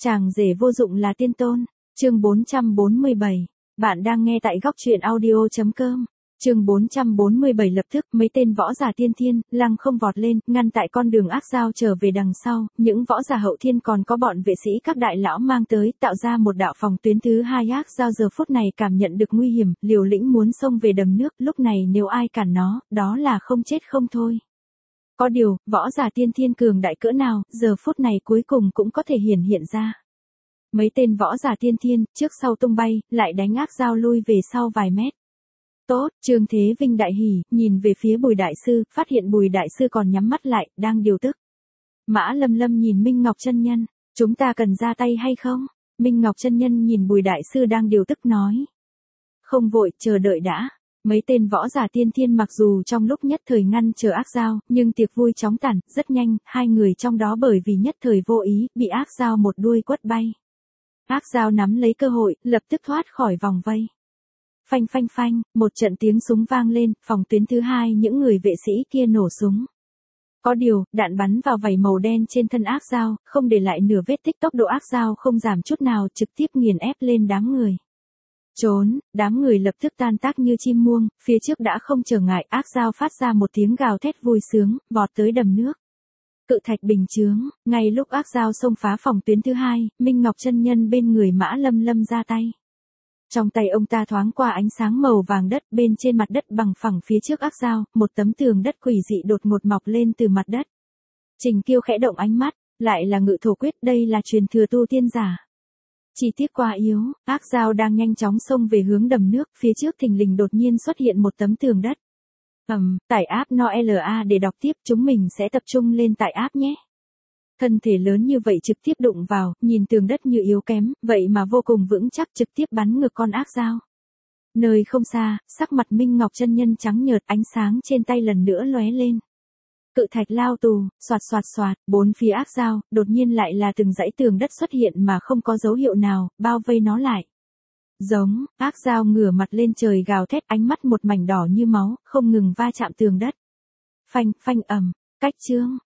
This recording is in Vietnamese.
Chàng rể vô dụng là tiên tôn. Chương 447. Bạn đang nghe tại góc truyện audio.com. Chương 447 lập tức mấy tên võ giả tiên thiên, lăng không vọt lên, ngăn tại con đường ác giao trở về đằng sau, những võ giả hậu thiên còn có bọn vệ sĩ các đại lão mang tới, tạo ra một đạo phòng tuyến thứ hai. Ác giao giờ phút này cảm nhận được nguy hiểm, liều lĩnh muốn xông về đầm nước, lúc này nếu ai cản nó, đó là không chết không thôi. Có điều, võ giả tiên thiên cường đại cỡ nào, giờ phút này cuối cùng cũng có thể hiện ra. Mấy tên võ giả tiên thiên, trước sau tung bay, lại đánh ác giao lui về sau vài mét. Tốt, Trương Thế Vinh đại hỉ, nhìn về phía Bùi đại sư, phát hiện Bùi đại sư còn nhắm mắt lại, đang điều tức. Mã Lâm Lâm nhìn Minh Ngọc chân nhân, chúng ta cần ra tay hay không? Minh Ngọc chân nhân nhìn Bùi đại sư đang điều tức nói. Không vội, chờ đợi đã. Mấy tên võ giả tiên thiên mặc dù trong lúc nhất thời ngăn chờ ác giao, nhưng tiệc vui chóng tàn, rất nhanh, hai người trong đó bởi vì nhất thời vô ý, bị ác giao một đuôi quất bay. Ác giao nắm lấy cơ hội, lập tức thoát khỏi vòng vây. Phanh phanh phanh, một trận tiếng súng vang lên, phòng tuyến thứ hai những người vệ sĩ kia nổ súng. Có điều, đạn bắn vào vảy màu đen trên thân ác giao, không để lại nửa vết tích, tốc độ ác giao không giảm chút nào, trực tiếp nghiền ép lên đám người. Trốn, đám người lập tức tan tác như chim muông, phía trước đã không trở ngại, ác giao phát ra một tiếng gào thét vui sướng, vọt tới đầm nước. Cự thạch bình chướng, ngay lúc ác giao xông phá phòng tuyến thứ hai, Minh Ngọc chân nhân bên người Mã Lâm Lâm ra tay. Trong tay ông ta thoáng qua ánh sáng màu vàng đất, bên trên mặt đất bằng phẳng phía trước ác giao, một tấm tường đất quỷ dị đột ngột mọc lên từ mặt đất. Trình Kiêu khẽ động ánh mắt, lại là ngự thổ quyết, đây là truyền thừa tu tiên giả. Chỉ tiếc quá yếu, ác giao đang nhanh chóng xông về hướng đầm nước, phía trước thình lình đột nhiên xuất hiện một tấm tường đất. Tải app NOLA để đọc tiếp, chúng mình sẽ tập trung lên tải app nhé. Thân thể lớn như vậy trực tiếp đụng vào, nhìn tường đất như yếu kém, vậy mà vô cùng vững chắc, trực tiếp bắn ngược con ác giao. Nơi không xa, sắc mặt Minh Ngọc chân nhân trắng nhợt, ánh sáng trên tay lần nữa lóe lên. Cự thạch lao tù, xoạt xoạt xoạt, bốn phía ác giao, đột nhiên lại là từng dãy tường đất xuất hiện mà không có dấu hiệu nào, bao vây nó lại. Giống, ác giao ngửa mặt lên trời gào thét, ánh mắt một mảnh đỏ như máu, không ngừng va chạm tường đất. Phanh, phanh ầm, cách chương,